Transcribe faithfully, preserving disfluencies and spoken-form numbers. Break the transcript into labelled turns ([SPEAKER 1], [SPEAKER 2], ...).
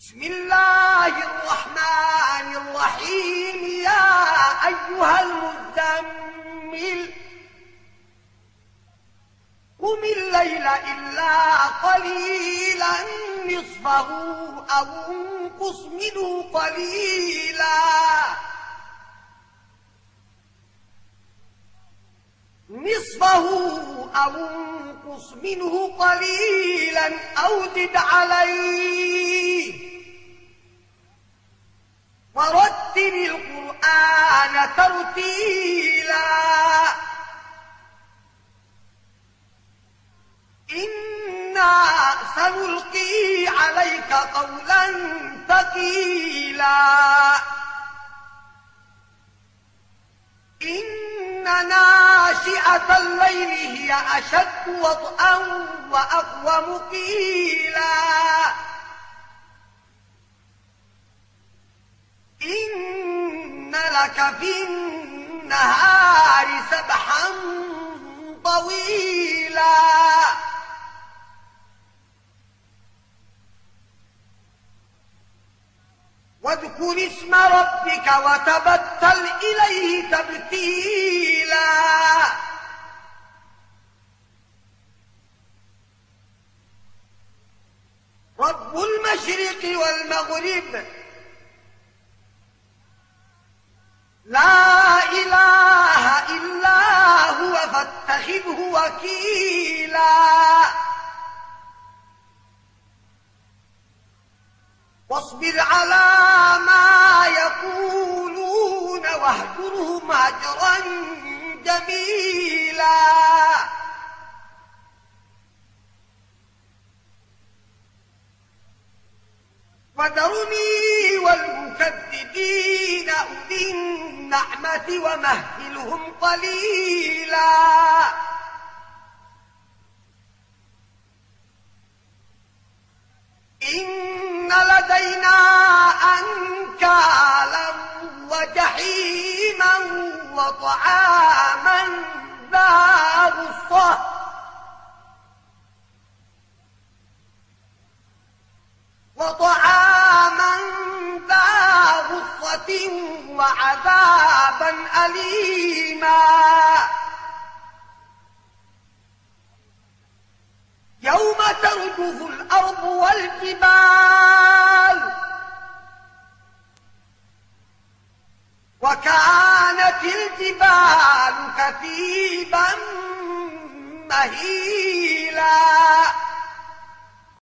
[SPEAKER 1] بسم الله الرحمن الرحيم. يا أيها المزمل قم الليل إلا قليلا نصفه أو انقص منه قليلا نصفه أو انقص منه قليلا أو زد عليه ورتل القرآن ترتيلا إنا سنلقي عليك قولا ثقيلا إن ناشئة الليل هي أشد وطئا وأقوم قيلا إن لك في النهار سبحا طويلا واذكر اسم ربك وتبتل إليه تبتيلا رب المشرق والمغرب لا إله إلا هو فاتخذه وكيلا واصبر على ما يقولون واهجرهم هجرا جميلا وذرني والمكذبين أولي النعمة ومهلهم قليلا إن لدينا أنكالا وجحيما وطعاما ذا غصة وطعاما ذا غصة وعذابا أليما يوم ترجف الأرض والجبال وكانت الجبال كثيبا مهيلا